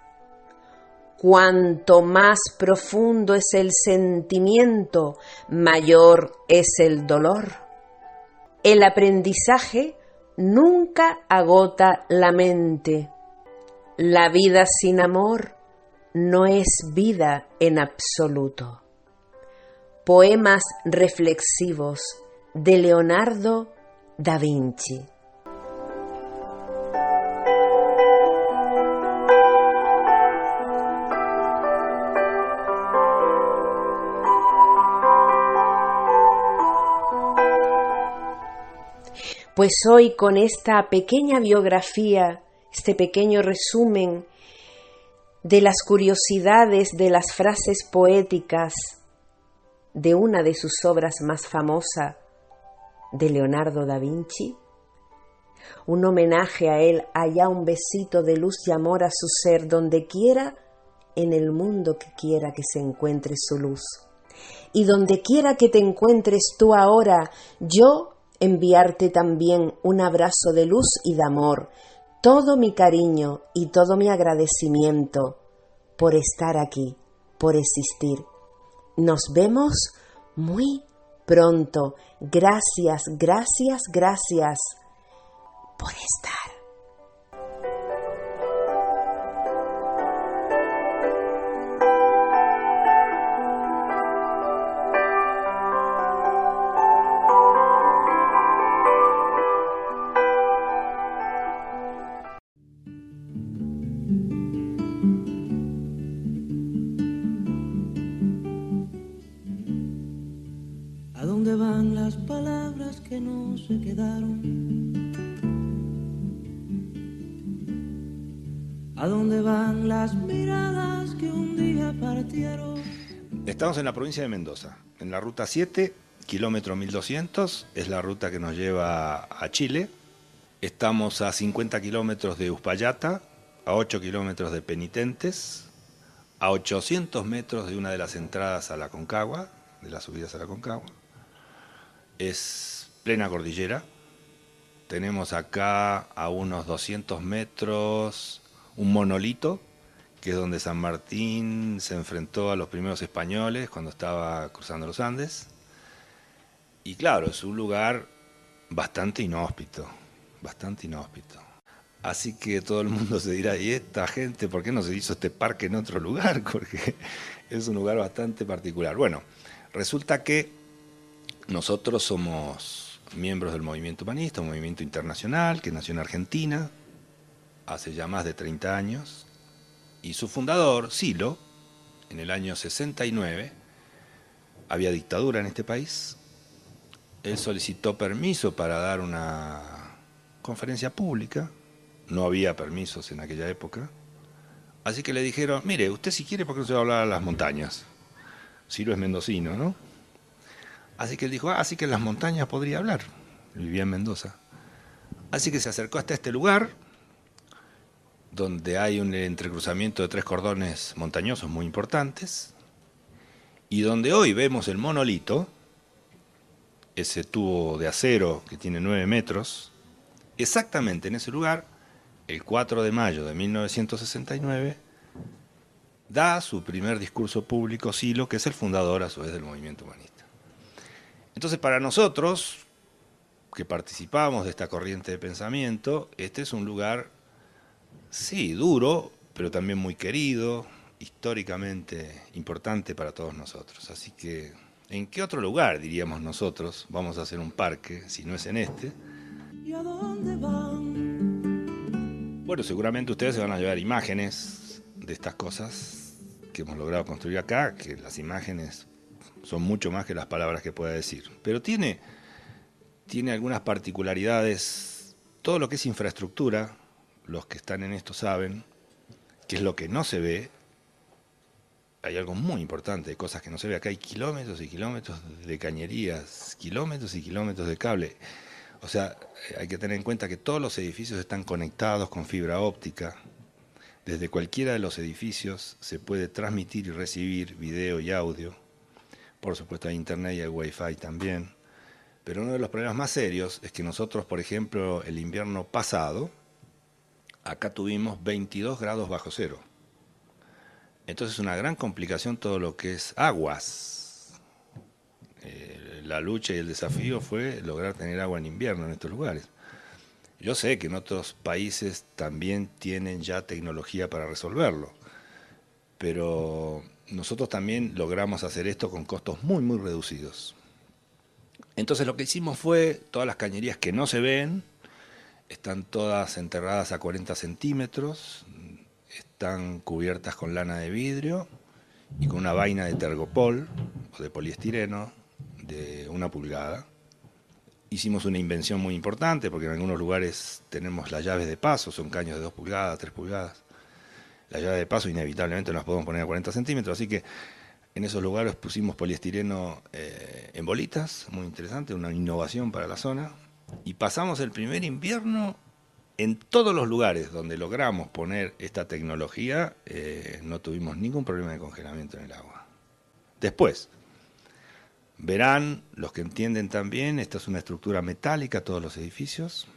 Cuanto más profundo es el sentimiento, mayor es el dolor. El aprendizaje nunca agota la mente. La vida sin amor no es vida en absoluto. Poemas reflexivos de Leonardo da Vinci. Pues hoy, con esta pequeña biografía, este pequeño resumen de las curiosidades de las frases poéticas de una de sus obras más famosas, de Leonardo da Vinci, un homenaje a él, allá un besito de luz y amor a su ser, donde quiera en el mundo que quiera que se encuentre su luz. Y donde quiera que te encuentres tú ahora, yo enviarte también un abrazo de luz y de amor, todo mi cariño y todo mi agradecimiento por estar aquí, por existir. Nos vemos muy pronto. Gracias, gracias, gracias por estar. ¿A dónde van las palabras que no se quedaron? ¿A dónde van las miradas que un día partieron? Estamos en la provincia de Mendoza, en la ruta siete, kilómetro mil doscientos, es la ruta que nos lleva a Chile. Estamos a cincuenta kilómetros de Uspallata, a ocho kilómetros de Penitentes, a ochocientos metros de una de las entradas a la Concagua, de las subidas a la Concagua. Es plena cordillera. Tenemos acá a unos doscientos metros un monolito, que es donde San Martín se enfrentó a los primeros españoles cuando estaba cruzando los Andes. Y claro, es un lugar bastante inhóspito, bastante inhóspito. Así que todo el mundo se dirá, ¿y esta gente por qué no se hizo este parque en otro lugar? Porque es un lugar bastante particular. Bueno, resulta que nosotros somos miembros del movimiento humanista, un movimiento internacional que nació en Argentina hace ya más de treinta años, y su fundador, Silo, en el año sesenta y nueve, había dictadura en este país. Él solicitó permiso para dar una conferencia pública, no había permisos en aquella época, así que le dijeron, mire, usted si quiere, ¿por qué no se va a hablar a las montañas? Silo es mendocino, ¿no? Así que él dijo, ah, así que en las montañas podría hablar. Vivía en Mendoza. Así que se acercó hasta este lugar, donde hay un entrecruzamiento de tres cordones montañosos muy importantes, y donde hoy vemos el monolito, ese tubo de acero que tiene nueve metros, exactamente en ese lugar, el cuatro de mayo de mil novecientos sesenta y nueve, da su primer discurso público Silo, que es el fundador a su vez del movimiento humanista. Entonces, para nosotros, que participamos de esta corriente de pensamiento, este es un lugar, sí, duro, pero también muy querido, históricamente importante para todos nosotros. Así que, ¿en qué otro lugar, diríamos nosotros, vamos a hacer un parque, si no es en este? ¿Y a dónde van? Bueno, seguramente ustedes se van a llevar imágenes de estas cosas que hemos logrado construir acá, que las imágenes son mucho más que las palabras que pueda decir. Pero tiene, tiene algunas particularidades. Todo lo que es infraestructura, los que están en esto saben, que es lo que no se ve. Hay algo muy importante de cosas que no se ve. Acá hay kilómetros y kilómetros de cañerías, kilómetros y kilómetros de cable. O sea, hay que tener en cuenta que todos los edificios están conectados con fibra óptica. Desde cualquiera de los edificios se puede transmitir y recibir video y audio. Por supuesto hay internet y hay wifi también. Pero uno de los problemas más serios es que nosotros, por ejemplo, el invierno pasado, acá tuvimos veintidós grados bajo cero. Entonces una gran complicación todo lo que es aguas. Eh, la lucha y el desafío fue lograr tener agua en invierno en estos lugares. Yo sé que en otros países también tienen ya tecnología para resolverlo, pero nosotros también logramos hacer esto con costos muy, muy reducidos. Entonces lo que hicimos fue, todas las cañerías que no se ven, están todas enterradas a cuarenta centímetros, están cubiertas con lana de vidrio y con una vaina de tergopol o de poliestireno de una pulgada. Hicimos una invención muy importante porque en algunos lugares tenemos las llaves de paso, son caños de dos pulgadas, tres pulgadas. La llave de paso inevitablemente no las podemos poner a cuarenta centímetros, así que en esos lugares pusimos poliestireno eh, en bolitas, muy interesante, una innovación para la zona. Y pasamos el primer invierno en todos los lugares donde logramos poner esta tecnología, eh, no tuvimos ningún problema de congelamiento en el agua. Después, verán, los que entienden también, esta es una estructura metálica, todos los edificios.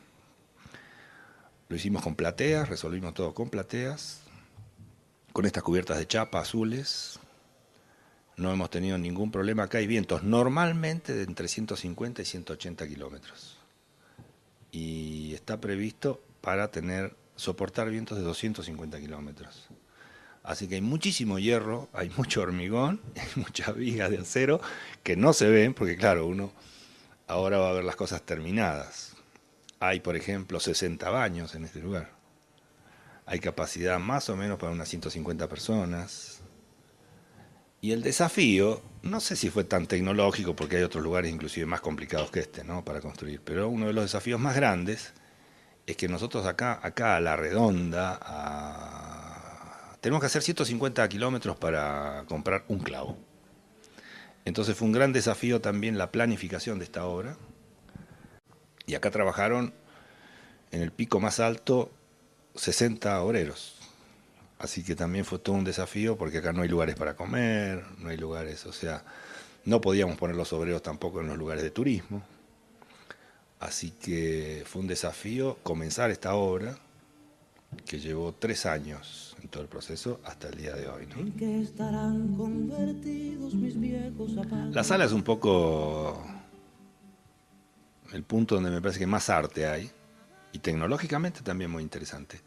Lo hicimos con plateas, resolvimos todo con plateas, con estas cubiertas de chapa azules. no hemos tenido ningún problema. Acá hay vientos normalmente de entre ciento cincuenta y ciento ochenta kilómetros. Y está previsto para tener soportar vientos de doscientos cincuenta kilómetros. Así que hay muchísimo hierro, hay mucho hormigón, hay muchas vigas de acero que no se ven, porque claro, uno ahora va a ver las cosas terminadas. Hay, por ejemplo, sesenta baños en este lugar. Hay capacidad más o menos para unas ciento cincuenta personas. Y el desafío, no sé si fue tan tecnológico, porque hay otros lugares inclusive más complicados que este, ¿no?, para construir, pero uno de los desafíos más grandes es que nosotros acá, acá a la redonda, a... tenemos que hacer ciento cincuenta kilómetros para comprar un clavo. Entonces fue un gran desafío también la planificación de esta obra. Y acá trabajaron en el pico más alto sesenta obreros. Así que también fue todo un desafío porque acá no hay lugares para comer, no hay lugares, o sea, no podíamos poner los obreros tampoco en los lugares de turismo. Así que fue un desafío comenzar esta obra que llevó tres años en todo el proceso hasta el día de hoy, ¿no? ¿En qué estarán convertidos mis viejos zapatos? La sala es un poco el punto donde me parece que más arte hay y tecnológicamente también muy interesante.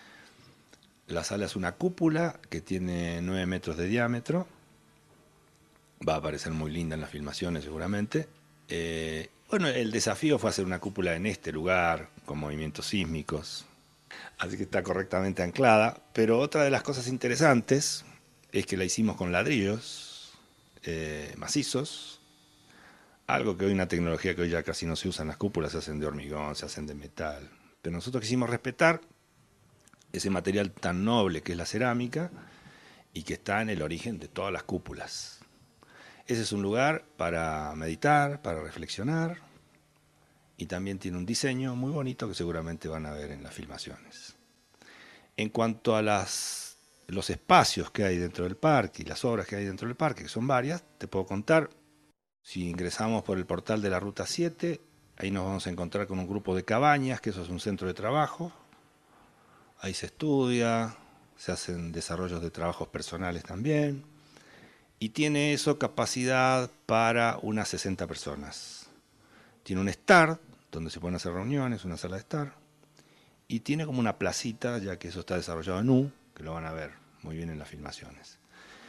La sala es una cúpula que tiene nueve metros de diámetro, va a parecer muy linda en las filmaciones seguramente. Eh, bueno, el desafío fue hacer una cúpula en este lugar con movimientos sísmicos, así que está correctamente anclada, pero otra de las cosas interesantes es que la hicimos con ladrillos eh, macizos, algo que hoy una tecnología que hoy ya casi no se usa en las cúpulas, se hacen de hormigón, se hacen de metal, pero nosotros quisimos respetar ese material tan noble que es la cerámica y que está en el origen de todas las cúpulas. Ese es un lugar para meditar, para reflexionar, y también tiene un diseño muy bonito que seguramente van a ver en las filmaciones. En cuanto a las, los espacios que hay dentro del parque y las obras que hay dentro del parque, que son varias, te puedo contar. Si ingresamos por el portal de la Ruta siete, ahí nos vamos a encontrar con un grupo de cabañas, que eso es un centro de trabajo. Ahí se estudia, se hacen desarrollos de trabajos personales también. Y tiene eso capacidad para unas sesenta personas. Tiene un estar, donde se pueden hacer reuniones, una sala de estar. Y tiene como una placita, ya que eso está desarrollado en U, que lo van a ver muy bien en las filmaciones.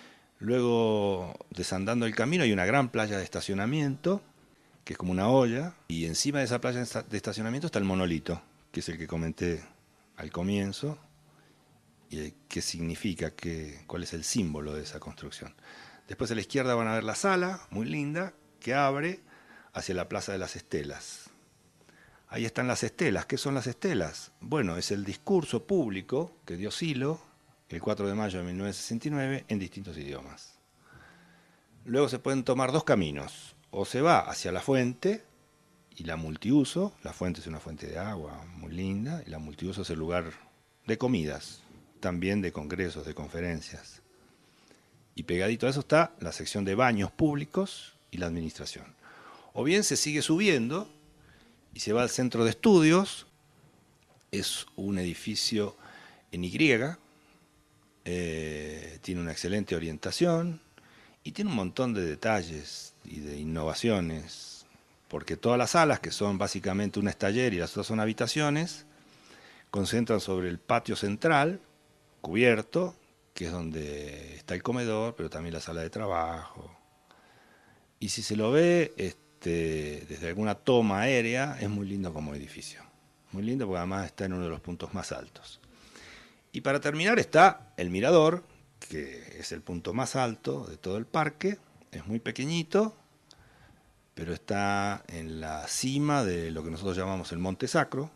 Luego, desandando el camino, hay una gran playa de estacionamiento, que es como una olla. Y encima de esa playa de estacionamiento está el monolito, que es el que comenté al comienzo. Y qué significa, qué, cuál es el símbolo de esa construcción. Después a la izquierda van a ver la sala, muy linda, que abre hacia la Plaza de las Estelas. Ahí están las estelas. ¿Qué son las estelas? Bueno, es el discurso público que dio Silo el cuatro de mayo de mil novecientos sesenta y nueve en distintos idiomas. Luego se pueden tomar dos caminos. O se va hacia la fuente y la multiuso. La fuente es una fuente de agua muy linda y la multiuso es el lugar de comidas, también de congresos, de conferencias. Y pegadito a eso está la sección de baños públicos y la administración. O bien se sigue subiendo y se va al centro de estudios. Es un edificio en Y, eh, tiene una excelente orientación y tiene un montón de detalles y de innovaciones, porque todas las salas, que son básicamente un taller y las otras son habitaciones, concentran sobre el patio central, cubierto, que es donde está el comedor, pero también la sala de trabajo. Y si se lo ve este, desde alguna toma aérea, es muy lindo como edificio. Muy lindo porque además está en uno de los puntos más altos. Y para terminar está el mirador, que es el punto más alto de todo el parque. Es muy pequeñito, pero está en la cima de lo que nosotros llamamos el Monte Sacro.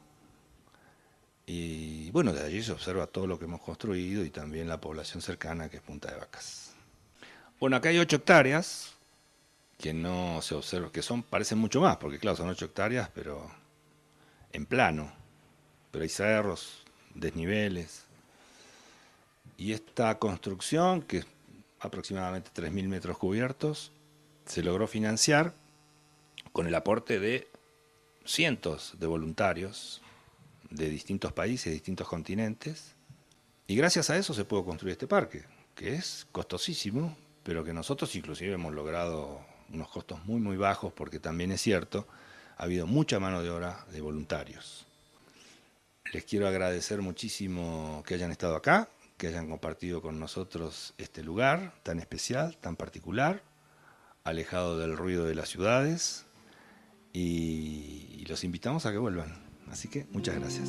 Y bueno, de allí se observa todo lo que hemos construido y también la población cercana, que es Punta de Vacas. Bueno, acá hay ocho hectáreas que no se observa, que son, parecen mucho más, porque claro, son ocho hectáreas, pero en plano. Pero hay cerros, desniveles. Y esta construcción, que es aproximadamente tres mil metros cubiertos, se logró financiar con el aporte de cientos de voluntarios de distintos países, distintos continentes, y gracias a eso se pudo construir este parque, que es costosísimo, pero que nosotros inclusive hemos logrado unos costos muy muy bajos, porque también es cierto, ha habido mucha mano de obra de voluntarios. Les quiero agradecer muchísimo que hayan estado acá, que hayan compartido con nosotros este lugar tan especial, tan particular, alejado del ruido de las ciudades, y, y los invitamos a que vuelvan. Así que muchas gracias.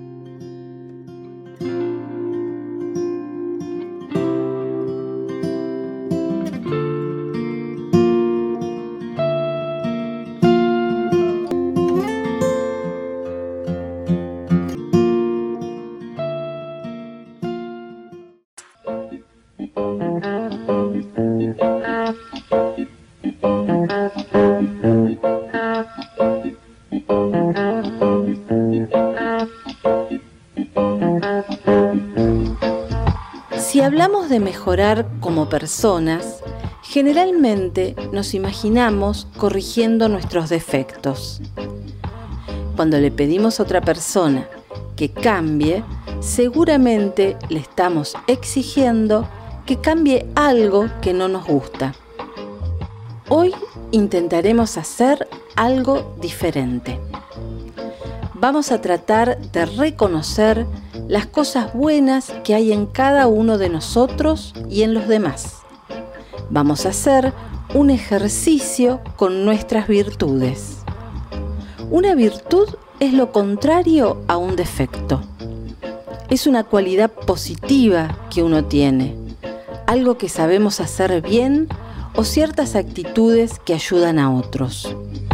Si hablamos de mejorar como personas, generalmente nos imaginamos corrigiendo nuestros defectos. Cuando le pedimos a otra persona que cambie, seguramente le estamos exigiendo que cambie algo que no nos gusta. Hoy intentaremos hacer algo diferente. Vamos a tratar de reconocer las cosas buenas que hay en cada uno de nosotros y en los demás. Vamos a hacer un ejercicio con nuestras virtudes. Una virtud es lo contrario a un defecto. Es una cualidad positiva que uno tiene, algo que sabemos hacer bien o ciertas actitudes que ayudan a otros.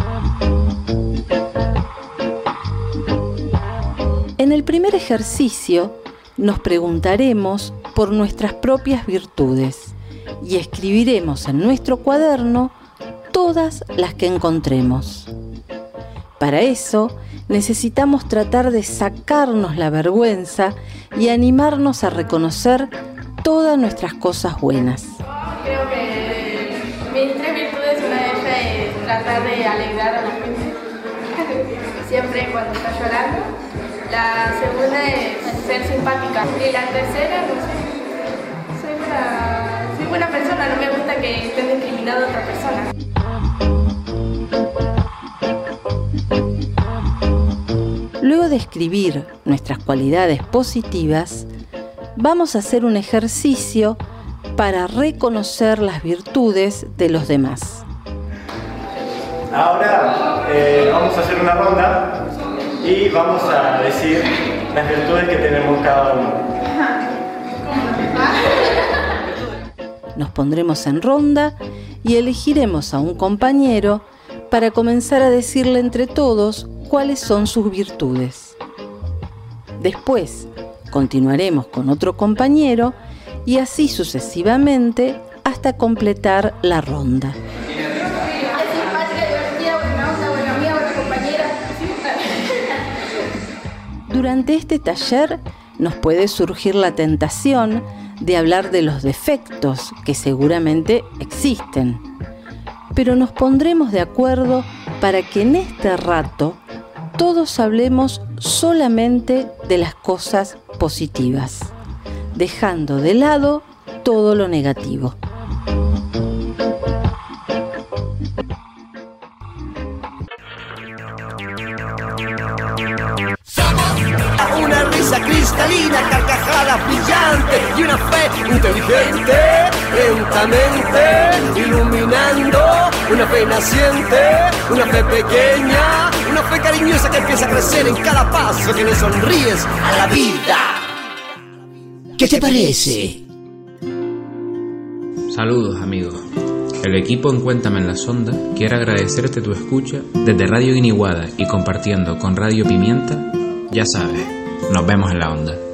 En el primer ejercicio nos preguntaremos por nuestras propias virtudes y escribiremos en nuestro cuaderno todas las que encontremos. Para eso necesitamos tratar de sacarnos la vergüenza y animarnos a reconocer todas nuestras cosas buenas. Creo que mis tres virtudes, una de ellas es tratar de alegrar a la gente, siempre cuando está llorando. La segunda es ser simpática. Y la tercera, no sé, soy buena, soy buena persona, no me gusta que estén discriminando a otra persona. Luego de escribir nuestras cualidades positivas, vamos a hacer un ejercicio para reconocer las virtudes de los demás. Ahora eh, vamos a hacer una ronda y vamos a decir las virtudes que tenemos cada uno. Nos pondremos en ronda y elegiremos a un compañero para comenzar a decirle entre todos cuáles son sus virtudes. Después continuaremos con otro compañero y así sucesivamente hasta completar la ronda. Durante este taller nos puede surgir la tentación de hablar de los defectos que seguramente existen, pero nos pondremos de acuerdo para que en este rato todos hablemos solamente de las cosas positivas, dejando de lado todo lo negativo. Una risa cristalina, carcajadas brillantes y una fe inteligente, lentamente iluminando, una fe naciente, una fe pequeña, una fe cariñosa que empieza a crecer en cada paso que le sonríes a la vida. ¿Qué te parece? Saludos amigos. El equipo en Cuéntame en la Sonda quiere agradecerte tu escucha desde Radio Guiniguada y compartiendo con Radio Pimienta. Ya sabes, nos vemos en la onda.